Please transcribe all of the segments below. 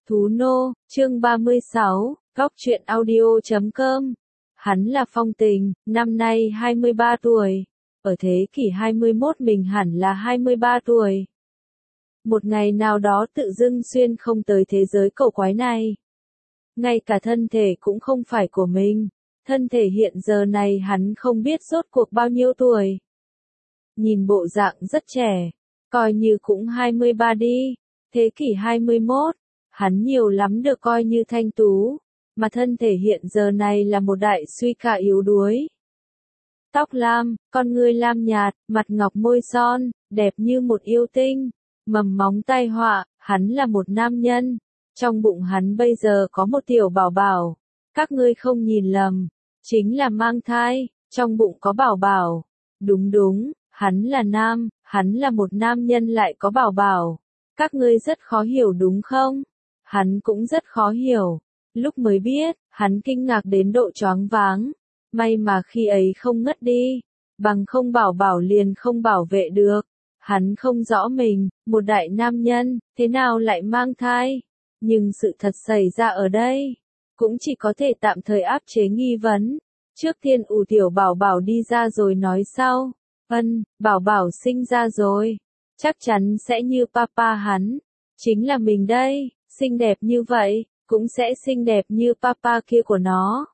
Thú Nô, chương 36, Góc truyện audio.com. Hắn là Phong Tình, năm nay 23 tuổi. Ở thế kỷ 21 mình hẳn là 23 tuổi. Một ngày nào đó tự dưng xuyên không tới thế giới cổ quái này. Ngay cả thân thể cũng không phải của mình. Thân thể hiện giờ này hắn không biết rốt cuộc bao nhiêu tuổi. Nhìn bộ dạng rất trẻ, coi như cũng 23 đi. Thế kỷ 21, hắn nhiều lắm được coi như thanh tú, mà thân thể hiện giờ này là một đại suy cả yếu đuối. Tóc lam, con ngươi lam nhạt, mặt ngọc môi son, đẹp như một yêu tinh, mầm móng tai họa, hắn là một nam nhân. Trong bụng hắn bây giờ có một tiểu bảo bảo. Các ngươi không nhìn lầm, chính là mang thai, trong bụng có bảo bảo. Đúng, hắn là nam, hắn là một nam nhân lại có bảo bảo. Các ngươi rất khó hiểu đúng không? Hắn cũng rất khó hiểu. Lúc mới biết, hắn kinh ngạc đến độ choáng váng. May mà khi ấy không ngất đi, bằng không bảo bảo liền không bảo vệ được. Hắn không rõ mình, một đại nam nhân, thế nào lại mang thai. Nhưng sự thật xảy ra ở đây, cũng chỉ có thể tạm thời áp chế nghi vấn. Trước tiên tiểu bảo bảo đi ra rồi nói sau. Bảo bảo sinh ra rồi. Chắc chắn sẽ như papa hắn. Chính là mình đây, xinh đẹp như vậy, cũng sẽ xinh đẹp như papa kia của nó.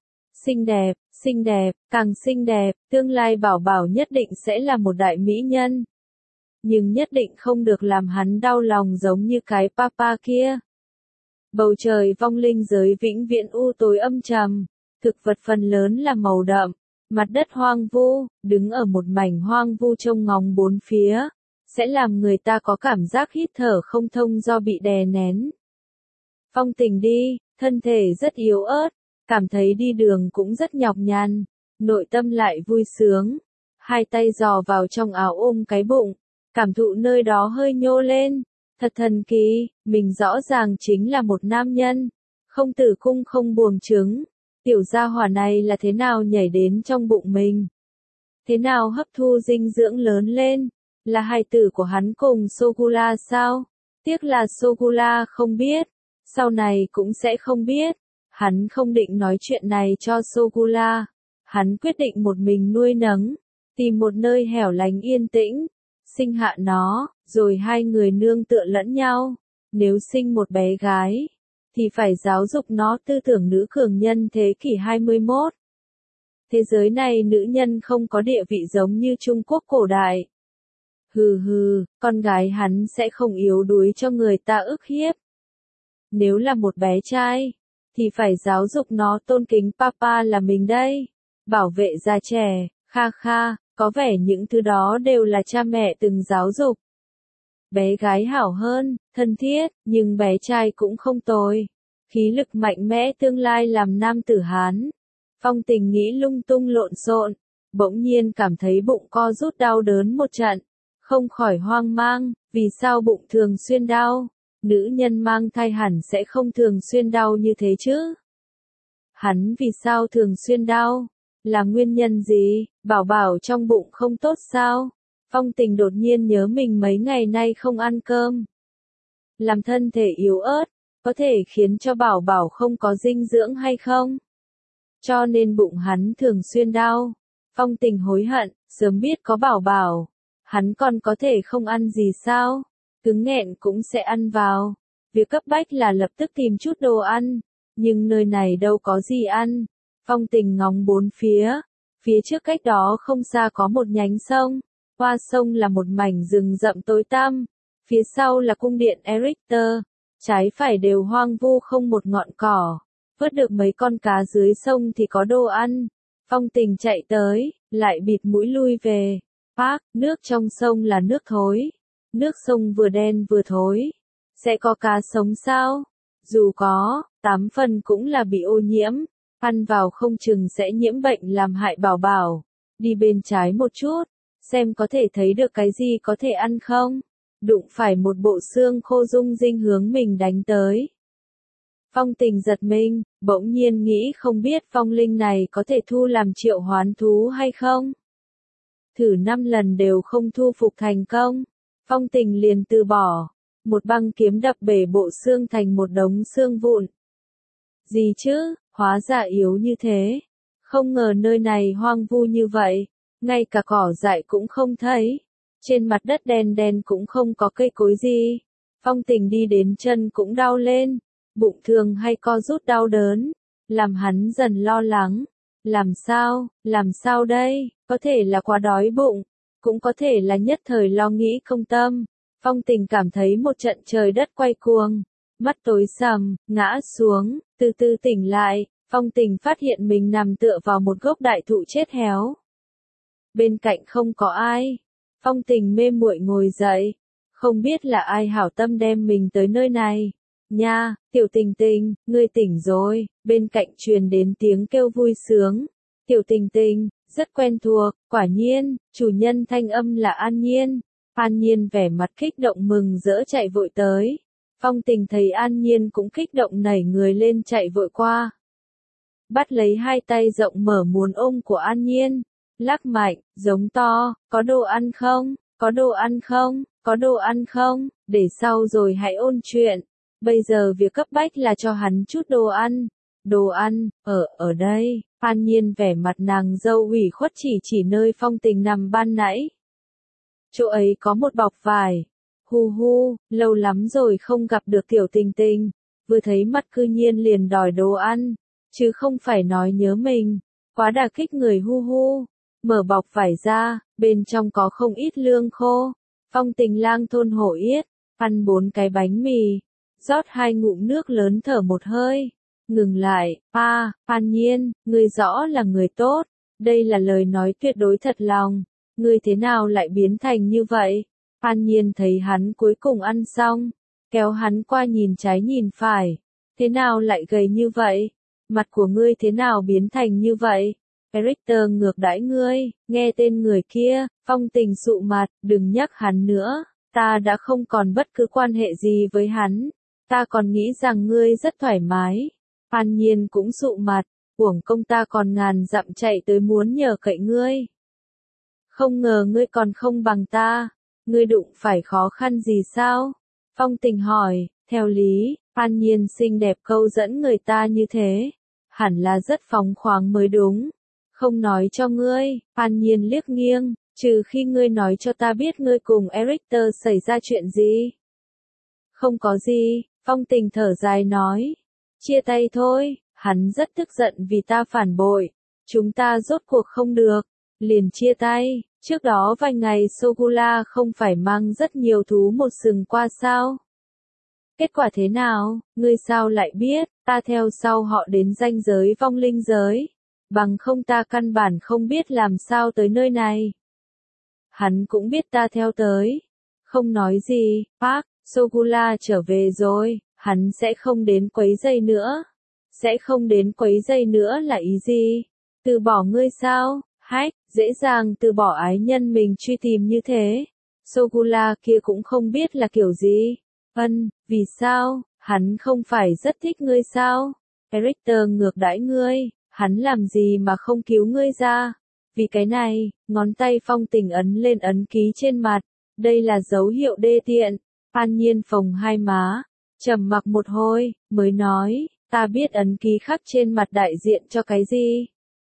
Xinh đẹp, càng xinh đẹp, tương lai bảo bảo nhất định sẽ là một đại mỹ nhân. Nhưng nhất định không được làm hắn đau lòng giống như cái papa kia. Bầu trời vong linh giới vĩnh viễn u tối âm trầm, thực vật phần lớn là màu đậm, mặt đất hoang vu, đứng ở một mảnh hoang vu trông ngóng bốn phía, sẽ làm người ta có cảm giác hít thở không thông do bị đè nén. Phong Tình đi, thân thể rất yếu ớt, cảm thấy đi đường cũng rất nhọc nhằn, nội tâm lại vui sướng, hai tay dò vào trong áo ôm cái bụng, cảm thụ nơi đó hơi nhô lên, thật thần kỳ, mình rõ ràng chính là một nam nhân, không tử cung không buồng trứng, tiểu gia hỏa này là thế nào nhảy đến trong bụng mình, thế nào hấp thu dinh dưỡng lớn lên. Là hài tử của hắn cùng Sogula sao? Tiếc là Sogula không biết, sau này cũng sẽ không biết. Hắn không định nói chuyện này cho Sogula. Hắn quyết định một mình nuôi nấng, tìm một nơi hẻo lánh yên tĩnh, sinh hạ nó, rồi hai người nương tựa lẫn nhau. Nếu sinh một bé gái, thì phải giáo dục nó tư tưởng nữ cường nhân thế kỷ 21. Thế giới này nữ nhân không có địa vị giống như Trung Quốc cổ đại. Con gái hắn sẽ không yếu đuối cho người ta ức hiếp. Nếu là một bé trai, thì phải giáo dục nó tôn kính papa là mình đây. Bảo vệ già trẻ, có vẻ những thứ đó đều là cha mẹ từng giáo dục. Bé gái hảo hơn, thân thiết, nhưng bé trai cũng không tồi. Khí lực mạnh mẽ tương lai làm nam tử Hán. Phong Tình nghĩ lung tung lộn xộn, bỗng nhiên cảm thấy bụng co rút đau đớn một trận. Không khỏi hoang mang, vì sao bụng thường xuyên đau? Nữ nhân mang thai hẳn sẽ không thường xuyên đau như thế chứ? Hắn vì sao thường xuyên đau? Là nguyên nhân gì? Bảo bảo trong bụng không tốt sao? Phong Tình đột nhiên nhớ mình mấy ngày nay không ăn cơm. Làm thân thể yếu ớt, có thể khiến cho bảo bảo không có dinh dưỡng hay không? Cho nên bụng hắn thường xuyên đau. Phong Tình hối hận, sớm biết có bảo bảo. Hắn còn có thể không ăn gì sao? Cứng nghẹn cũng sẽ ăn vào. Việc cấp bách là lập tức tìm chút đồ ăn. Nhưng nơi này đâu có gì ăn. Phong Tình ngóng bốn phía. Phía trước cách đó không xa có một nhánh sông. Qua sông là một mảnh rừng rậm tối tăm. Phía sau là cung điện Erichter. Trái phải đều hoang vu không một ngọn cỏ. Vớt được mấy con cá dưới sông thì có đồ ăn. Phong Tình chạy tới, lại bịt mũi lui về. Nước trong sông là nước thối. Nước sông vừa đen vừa thối. Sẽ có cá sống sao? Dù có, 8 phần cũng là bị ô nhiễm. Ăn vào không chừng sẽ nhiễm bệnh làm hại bảo bảo. Đi bên trái một chút, xem có thể thấy được cái gì có thể ăn không? Đụng phải một bộ xương khô rung rinh hướng mình đánh tới. Phong Tình giật mình, bỗng nhiên nghĩ không biết phong linh này có thể thu làm triệu hoán thú hay không? Thử 5 lần đều không thu phục thành công. Phong Tình liền từ bỏ. một băng kiếm đập bể bộ xương thành một đống xương vụn. Gì chứ, hóa ra yếu như thế. Không ngờ nơi này hoang vu như vậy, ngay cả cỏ dại cũng không thấy. Trên mặt đất đen đen cũng không có cây cối gì. Phong Tình đi đến chân cũng đau lên, bụng thường hay co rút đau đớn, làm hắn dần lo lắng. Làm sao đây, có thể là quá đói bụng, cũng có thể là nhất thời lo nghĩ không tâm. Phong Tình cảm thấy một trận trời đất quay cuồng, mắt tối sầm, ngã xuống, từ từ tỉnh lại, Phong Tình phát hiện mình nằm tựa vào một gốc đại thụ chết héo. Bên cạnh không có ai, Phong Tình mê muội ngồi dậy, không biết là ai hảo tâm đem mình tới nơi này. Nha, Tiểu Tình Tình, ngươi tỉnh rồi, bên cạnh truyền đến tiếng kêu vui sướng. Tiểu Tình Tình, rất quen thuộc, quả nhiên, chủ nhân thanh âm là An Nhiên. An Nhiên vẻ mặt kích động mừng rỡ chạy vội tới. Phong Tình thấy An Nhiên cũng kích động nảy người lên chạy vội qua. Bắt lấy hai tay rộng mở muốn ôm của An Nhiên, lắc mạnh, giống to, có đồ ăn không, có đồ ăn không, có đồ ăn không, để sau rồi hãy ôn chuyện. Bây giờ việc cấp bách là cho hắn chút đồ ăn. Đồ ăn, ở đây, An Nhiên vẻ mặt nàng dâu ủy khuất chỉ nơi Phong Tình nằm ban nãy. Chỗ ấy có một bọc vải. Hu hu, lâu lắm rồi không gặp được Tiểu Tình Tình, vừa thấy mặt cư nhiên liền đòi đồ ăn, chứ không phải nói nhớ mình, quá đả kích người hu hu. Mở bọc vải ra, bên trong có không ít lương khô. Phong Tình lang thôn hổ yết, ăn 4 cái bánh mì, rót 2 ngụm nước lớn thở một hơi, ngừng lại, An Nhiên, ngươi rõ là người tốt, đây là lời nói tuyệt đối thật lòng, ngươi thế nào lại biến thành như vậy? An Nhiên thấy hắn cuối cùng ăn xong, kéo hắn qua nhìn trái nhìn phải, thế nào lại gầy như vậy? Mặt của ngươi thế nào biến thành như vậy? Richter ngược đãi ngươi, nghe tên người kia, Phong Tình sụ mặt, đừng nhắc hắn nữa, ta đã không còn bất cứ quan hệ gì với hắn, ta còn nghĩ rằng ngươi rất thoải mái. An Nhiên cũng sụ mặt, uổng công ta còn ngàn dặm chạy tới muốn nhờ cậy ngươi. Không ngờ ngươi còn không bằng ta, ngươi đụng phải khó khăn gì sao? Phong Tình hỏi, theo lý, An Nhiên xinh đẹp câu dẫn người ta như thế, hẳn là rất phóng khoáng mới đúng. Không nói cho ngươi, An Nhiên liếc nghiêng, trừ khi ngươi nói cho ta biết ngươi cùng Richter xảy ra chuyện gì. Không có gì, Phong Tình thở dài nói. Chia tay thôi, hắn rất tức giận vì ta phản bội. Chúng ta rốt cuộc không được, liền chia tay. Trước đó vài ngày Sogula không phải mang rất nhiều thú một sừng qua sao? Kết quả thế nào, ngươi sao lại biết, ta theo sau họ đến ranh giới vong linh giới. Bằng không ta căn bản không biết làm sao tới nơi này. Hắn cũng biết ta theo tới. Không nói gì, Park, Sogula trở về rồi, hắn sẽ không đến quấy rầy nữa. Sẽ không đến quấy rầy nữa là ý gì? Từ bỏ ngươi sao? Hách, dễ dàng từ bỏ ái nhân mình truy tìm như thế. Sogula kia cũng không biết là kiểu gì. Vì sao? Hắn không phải rất thích ngươi sao? Richter ngược đãi ngươi. Hắn làm gì mà không cứu ngươi ra? Vì cái này, ngón tay Phong Tình ấn lên ấn ký trên mặt. Đây là dấu hiệu đê tiện. An Nhiên phồng hai má, trầm mặc một hồi, mới nói, ta biết ấn ký khắc trên mặt đại diện cho cái gì.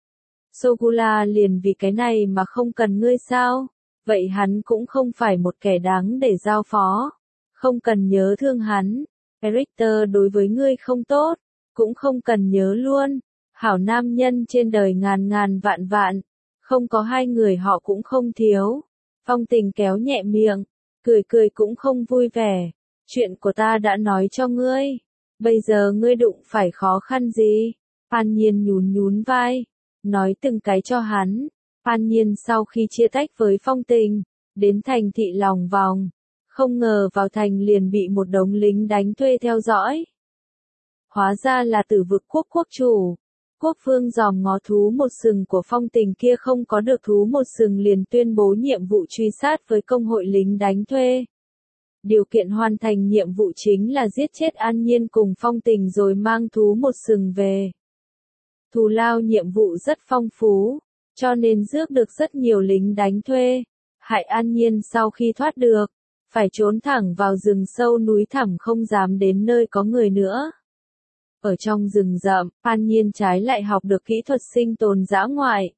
Sogula liền vì cái này mà không cần ngươi sao? Vậy hắn cũng không phải một kẻ đáng để giao phó. Không cần nhớ thương hắn. Richter đối với ngươi không tốt, cũng không cần nhớ luôn. Hảo nam nhân trên đời ngàn ngàn vạn vạn, không có hai người họ cũng không thiếu. Phong Tình kéo nhẹ miệng, cười cũng không vui vẻ. Chuyện của ta đã nói cho ngươi, bây giờ ngươi đụng phải khó khăn gì? An Nhiên nhún vai, nói từng cái cho hắn. An Nhiên sau khi chia tách với Phong Tình, đến thành thị lòng vòng, không ngờ vào thành liền bị một đống lính đánh thuê theo dõi. Hóa ra là Tử Vực quốc quốc chủ. Quốc vương dòm ngó thú một sừng của Phong Tình kia không có được thú một sừng liền tuyên bố nhiệm vụ truy sát với công hội lính đánh thuê. Điều kiện hoàn thành nhiệm vụ chính là giết chết An Nhiên cùng Phong Tình rồi mang thú một sừng về. Thù lao nhiệm vụ rất phong phú, cho nên rước được rất nhiều lính đánh thuê. Hại An Nhiên sau khi thoát được, phải trốn thẳng vào rừng sâu núi thẳm không dám đến nơi có người nữa. Ở trong rừng rậm, An Nhiên trái lại học được kỹ thuật sinh tồn dã ngoại.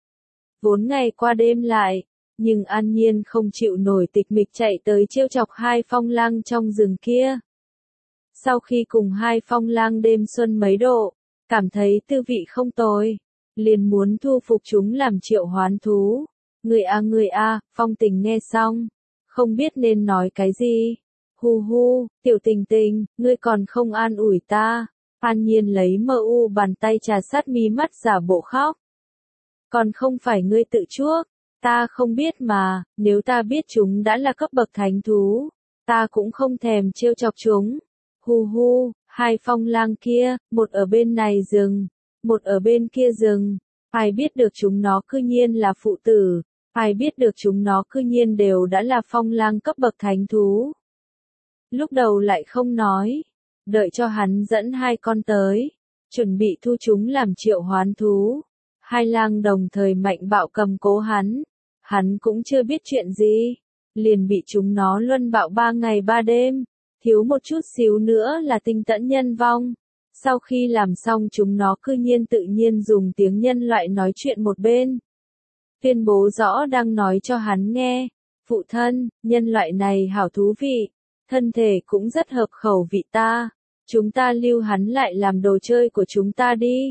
Vốn ngày qua đêm lại, nhưng An Nhiên không chịu nổi tịch mịch chạy tới trêu chọc hai phong lang trong rừng kia. Sau khi cùng hai phong lang đêm xuân mấy độ, cảm thấy tư vị không tồi, liền muốn thu phục chúng làm triệu hoán thú. Người a, Phong Tình nghe xong, không biết nên nói cái gì. Hu hu, Tiểu Tình Tình, ngươi còn không an ủi ta. An Nhiên lấy bàn tay trà sát mí mắt giả bộ khóc. Còn không phải ngươi tự chuốc, ta không biết mà, nếu ta biết chúng đã là cấp bậc thánh thú, ta cũng không thèm trêu chọc chúng. Hu hu, hai phong lang kia, một ở bên này rừng, một ở bên kia rừng, ai biết được chúng nó cư nhiên là phụ tử, ai biết được chúng nó cư nhiên đều đã là phong lang cấp bậc thánh thú. Lúc đầu lại không nói, đợi cho hắn dẫn hai con tới, chuẩn bị thu chúng làm triệu hoán thú. Hai lang đồng thời mạnh bạo cầm cố hắn cũng chưa biết chuyện gì, liền bị chúng nó luân bạo 3 ngày 3 đêm, thiếu một chút xíu nữa là tinh tẫn nhân vong. Sau khi làm xong chúng nó cư nhiên tự nhiên dùng tiếng nhân loại nói chuyện một bên. Tuyên bố rõ đang nói cho hắn nghe, phụ thân, nhân loại này hảo thú vị, thân thể cũng rất hợp khẩu vị ta, chúng ta lưu hắn lại làm đồ chơi của chúng ta đi.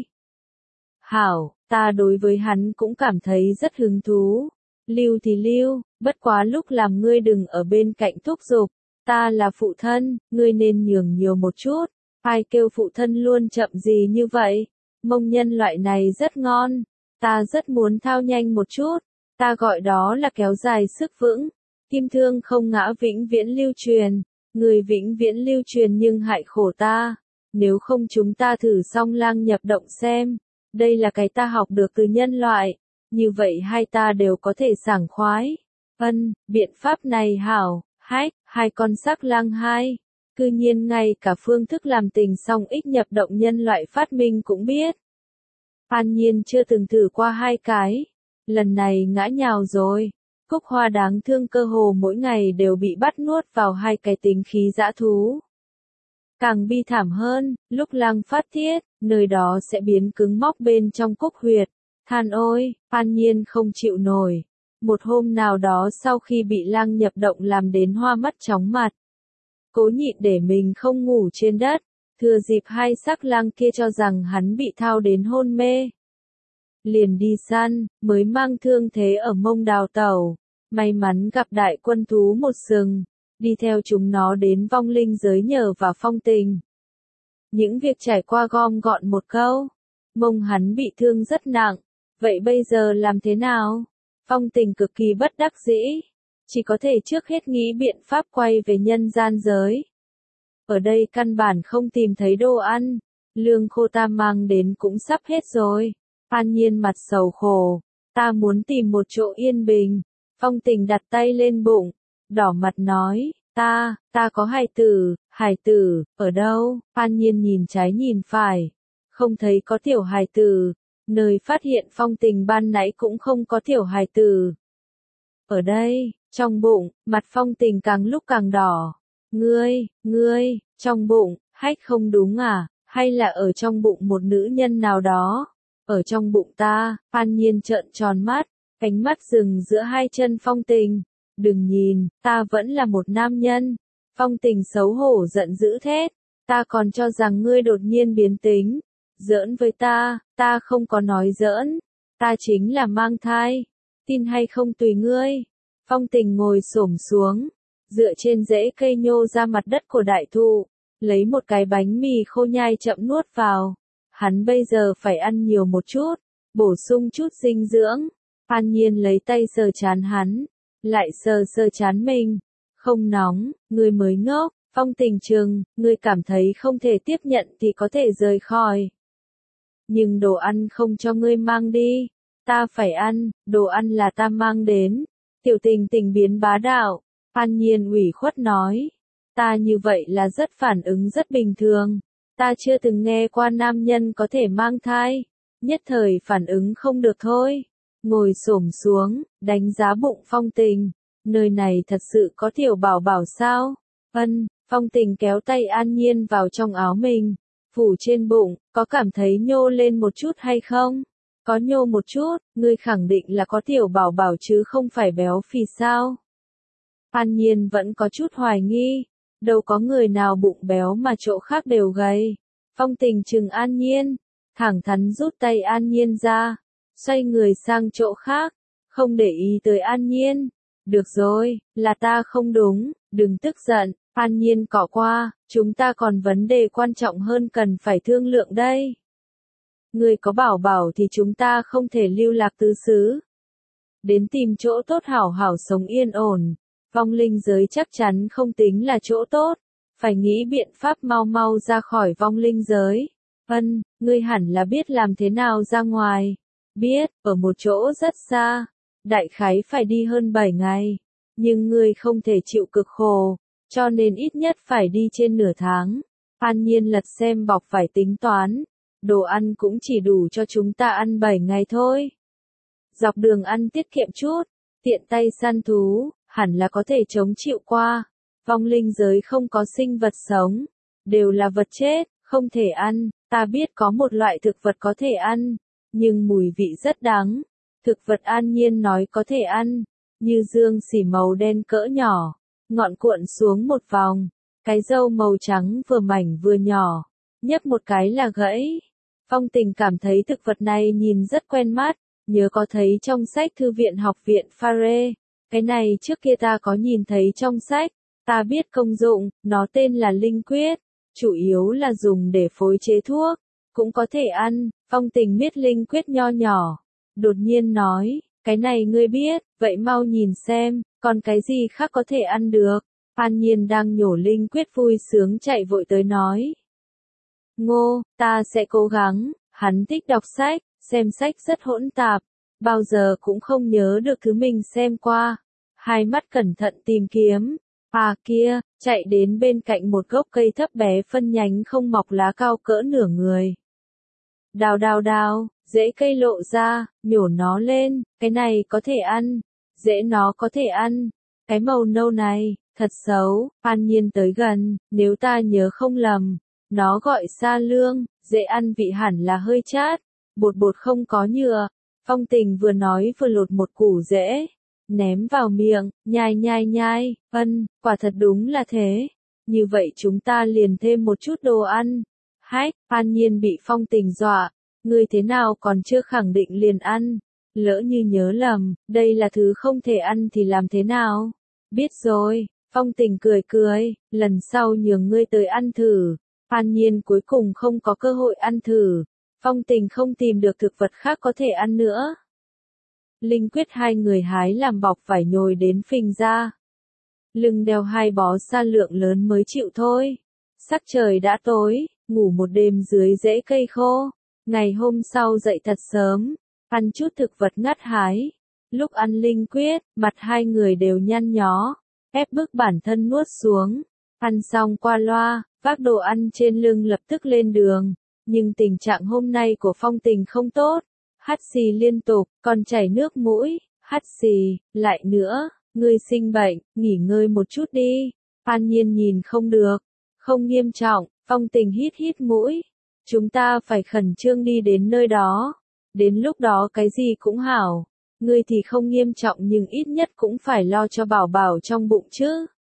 Hảo, ta đối với hắn cũng cảm thấy rất hứng thú. Lưu thì lưu, bất quá lúc làm ngươi đừng ở bên cạnh thúc giục. Ta là phụ thân, ngươi nên nhường nhiều một chút. Ai kêu phụ thân luôn chậm gì như vậy? Mông nhân loại này rất ngon. Ta rất muốn thao nhanh một chút. Ta gọi đó là kéo dài sức vững. Kim thương không ngã vĩnh viễn lưu truyền. Người vĩnh viễn lưu truyền nhưng hại khổ ta. Nếu không chúng ta thử song lang nhập động xem. Đây là cái ta học được từ nhân loại. Như vậy hai ta đều có thể sảng khoái. Biện pháp này hảo, hai con sắc lang hai. Cư nhiên ngay cả phương thức làm tình song ích nhập động nhân loại phát minh cũng biết. An Nhiên chưa từng thử qua hai cái. Lần này ngã nhào rồi. Cúc Hoa đáng thương cơ hồ mỗi ngày đều bị bắt nuốt vào hai cái tính khí dã thú. Càng bi thảm hơn, lúc lang phát tiết, nơi đó sẽ biến cứng móc bên trong cúc huyệt. Than ôi, An Nhiên không chịu nổi. Một hôm nào đó sau khi bị lang nhập động làm đến hoa mắt chóng mặt. Cố nhịn để mình không ngủ trên đất, thừa dịp hai sắc lang kia cho rằng hắn bị thao đến hôn mê. Liền đi săn, mới mang thương thế ở mông đào tẩu. May mắn gặp đại quân thú một sừng, đi theo chúng nó đến vong linh giới nhờ vào Phong Tình. Những việc trải qua gom gọn một câu, mông hắn bị thương rất nặng, vậy bây giờ làm thế nào? Phong Tình cực kỳ bất đắc dĩ, chỉ có thể trước hết nghĩ biện pháp quay về nhân gian giới. Ở đây căn bản không tìm thấy đồ ăn, lương khô ta mang đến cũng sắp hết rồi. An Nhiên mặt sầu khổ, ta muốn tìm một chỗ yên bình. Phong Tình đặt tay lên bụng, đỏ mặt nói, ta có hài tử, ở đâu? An Nhiên nhìn trái nhìn phải, không thấy có tiểu hài tử, nơi phát hiện Phong Tình ban nãy cũng không có tiểu hài tử. Ở đây, trong bụng, mặt Phong Tình càng lúc càng đỏ. Ngươi, trong bụng, không đúng à, hay là ở trong bụng một nữ nhân nào đó? Ở trong bụng ta. An Nhiên trợn tròn mắt, cánh mắt dừng giữa hai chân Phong Tình. Đừng nhìn, ta vẫn là một nam nhân. Phong Tình xấu hổ giận dữ thét, ta còn cho rằng ngươi đột nhiên biến tính. Giỡn với ta không có nói giỡn. Ta chính là mang thai. Tin hay không tùy ngươi. Phong Tình ngồi xổm xuống, dựa trên rễ cây nhô ra mặt đất của đại thụ, lấy một cái bánh mì khô nhai chậm nuốt vào. Hắn bây giờ phải ăn nhiều một chút, bổ sung chút dinh dưỡng. An Nhiên lấy tay sờ trán hắn, lại sờ trán mình. Không nóng, ngươi mới ngốc. Phong Tình trừng, ngươi cảm thấy không thể tiếp nhận thì có thể rời khỏi. Nhưng đồ ăn không cho ngươi mang đi. Ta phải ăn, đồ ăn là ta mang đến. Tiểu Tình Tình biến bá đạo. An Nhiên ủy khuất nói. Ta như vậy là rất phản ứng rất bình thường. Ta chưa từng nghe qua nam nhân có thể mang thai. Nhất thời phản ứng không được thôi. Ngồi xổm xuống, đánh giá bụng Phong Tình. nơi này thật sự có Tiểu Bảo Bảo sao? Phong Tình kéo tay An Nhiên vào trong áo mình, phủ trên bụng, có cảm thấy nhô lên một chút hay không? Có nhô một chút, ngươi khẳng định là có Tiểu Bảo Bảo chứ không phải béo phì sao? An Nhiên vẫn có chút hoài nghi, đâu có người nào bụng béo mà chỗ khác đều gầy. Phong Tình trừng An Nhiên, thẳng thắn rút tay An Nhiên ra, xoay người sang chỗ khác, không để ý tới An Nhiên. Được rồi, là ta không đúng, đừng tức giận, An Nhiên cỏ qua, chúng ta còn vấn đề quan trọng hơn cần phải thương lượng đây. Người có bảo bảo thì chúng ta không thể lưu lạc tứ xứ. Đến tìm chỗ tốt hảo hảo sống yên ổn, vong linh giới chắc chắn không tính là chỗ tốt, phải nghĩ biện pháp mau mau ra khỏi vong linh giới. Ngươi hẳn là biết làm thế nào ra ngoài. Biết, ở một chỗ rất xa, đại khái phải đi hơn 7 ngày, nhưng ngươi không thể chịu cực khổ, cho nên ít nhất phải đi trên nửa tháng. An Nhiên lật xem bọc phải tính toán, đồ ăn cũng chỉ đủ cho chúng ta ăn 7 ngày thôi. Dọc đường ăn tiết kiệm chút, tiện tay săn thú, hẳn là có thể chống chịu qua. Vong linh giới không có sinh vật sống, đều là vật chết, không thể ăn. Ta biết có một loại thực vật có thể ăn, nhưng mùi vị rất đắng. Thực vật An Nhiên nói có thể ăn, như dương xỉ màu đen cỡ nhỏ, ngọn cuộn xuống một vòng, cái râu màu trắng vừa mảnh vừa nhỏ, nhấp một cái là gãy. Phong Tình cảm thấy thực vật này nhìn rất quen mắt, nhớ có thấy trong sách thư viện học viện Phare. Cái này trước kia ta có nhìn thấy trong sách, ta biết công dụng, nó tên là linh quyết, chủ yếu là dùng để phối chế thuốc, cũng có thể ăn. Phong Tình miết linh quyết nho nhỏ, đột nhiên nói, cái này ngươi biết, vậy mau nhìn xem, còn cái gì khác có thể ăn được. An Nhiên đang nhổ linh quyết vui sướng chạy vội tới nói. Ngô, ta sẽ cố gắng, hắn thích đọc sách, xem sách rất hỗn tạp, bao giờ cũng không nhớ được thứ mình xem qua. Hai mắt cẩn thận tìm kiếm, kia, chạy đến bên cạnh một gốc cây thấp bé phân nhánh không mọc lá cao cỡ nửa người. Đào, rễ cây lộ ra, nhổ nó lên, cái này có thể ăn, rễ nó có thể ăn, cái màu nâu này, thật xấu. An Nhiên tới gần, nếu ta nhớ không lầm, nó gọi sa lương, dễ ăn vị hẳn là hơi chát, bột không có nhựa. Phong Tình vừa nói vừa lột một củ rễ, ném vào miệng, nhai, quả thật đúng là thế. Như vậy chúng ta liền thêm một chút đồ ăn. Hách, An Nhiên bị Phong Tình dọa, ngươi thế nào còn chưa khẳng định liền ăn, lỡ như nhớ lầm, đây là thứ không thể ăn thì làm thế nào? Biết rồi, Phong Tình cười, lần sau nhường ngươi tới ăn thử. An Nhiên cuối cùng không có cơ hội ăn thử, Phong Tình không tìm được thực vật khác có thể ăn nữa. Linh quyết hai người hái làm bọc vải nhồi đến phình ra. Lưng đeo hai bó sa lượng lớn mới chịu thôi. Sắc trời đã tối, ngủ một đêm dưới rễ cây khô. Ngày hôm sau dậy thật sớm, ăn chút thực vật ngắt hái. Lúc ăn linh quyết, mặt hai người đều nhăn nhó, ép bức bản thân nuốt xuống. Ăn xong qua loa, vác đồ ăn trên lưng lập tức lên đường. Nhưng tình trạng hôm nay của Phong Tình không tốt. Hắt xì liên tục, còn chảy nước mũi, hắt xì, lại nữa, ngươi sinh bệnh, nghỉ ngơi một chút đi. An Nhiên nhìn không được, không nghiêm trọng. Phong Tình hít mũi. Chúng ta phải khẩn trương đi đến nơi đó. Đến lúc đó cái gì cũng hảo. Ngươi thì không nghiêm trọng nhưng ít nhất cũng phải lo cho bảo bảo trong bụng chứ.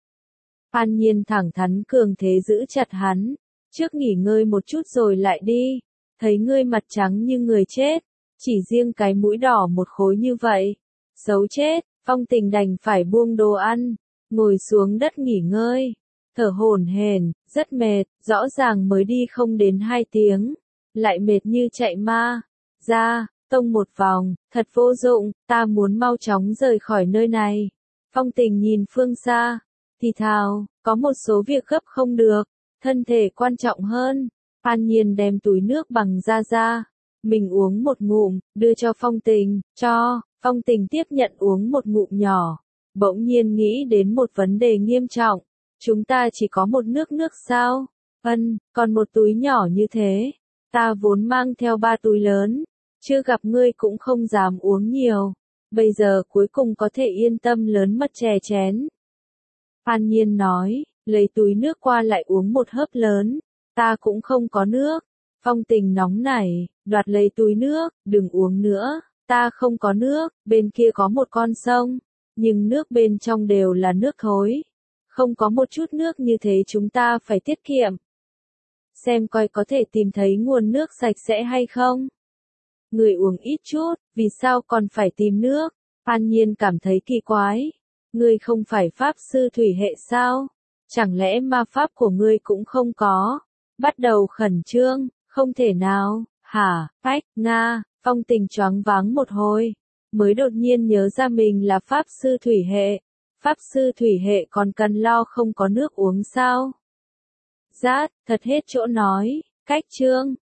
An Nhiên thẳng thắn cường thế giữ chặt hắn. Trước nghỉ ngơi một chút rồi lại đi. Thấy ngươi mặt trắng như người chết. Chỉ riêng cái mũi đỏ một khối như vậy. Xấu chết, Phong Tình đành phải buông đồ ăn. Ngồi xuống đất nghỉ ngơi. Thở hổn hển, rất mệt, rõ ràng mới đi không đến 2 tiếng. Lại mệt như chạy ma. Ra, tông một vòng, thật vô dụng, ta muốn mau chóng rời khỏi nơi này. Phong Tình nhìn phương xa, thì thào, có một số việc gấp không được, thân thể quan trọng hơn. An Nhiên đem túi nước bằng ra, mình uống một ngụm, đưa cho Phong Tình, Phong Tình tiếp nhận uống một ngụm nhỏ. Bỗng nhiên nghĩ đến một vấn đề nghiêm trọng, chúng ta chỉ có một nước sao? Còn một túi nhỏ như thế, ta vốn mang theo 3 túi lớn, chưa gặp ngươi cũng không dám uống nhiều. Bây giờ cuối cùng có thể yên tâm lớn mật chè chén. An Nhiên nói, lấy túi nước qua lại uống một hớp lớn. Ta cũng không có nước. Phong Tình nóng nảy, đoạt lấy túi nước, đừng uống nữa. Ta không có nước, bên kia có một con sông. Nhưng nước bên trong đều là nước thối. Không có một chút nước như thế chúng ta phải tiết kiệm. Xem coi có thể tìm thấy nguồn nước sạch sẽ hay không. Người uống ít chút, vì sao còn phải tìm nước? An Nhiên cảm thấy kỳ quái. Ngươi không phải pháp sư thủy hệ sao? Chẳng lẽ ma pháp của ngươi cũng không có? Bắt đầu khẩn trương, không thể nào, hả, Phách, Nga, Phong Tình choáng váng một hồi. Mới đột nhiên nhớ ra mình là pháp sư thủy hệ. Pháp sư thủy hệ còn cần lo không có nước uống sao? Rát, thật hết chỗ nói, cách chương.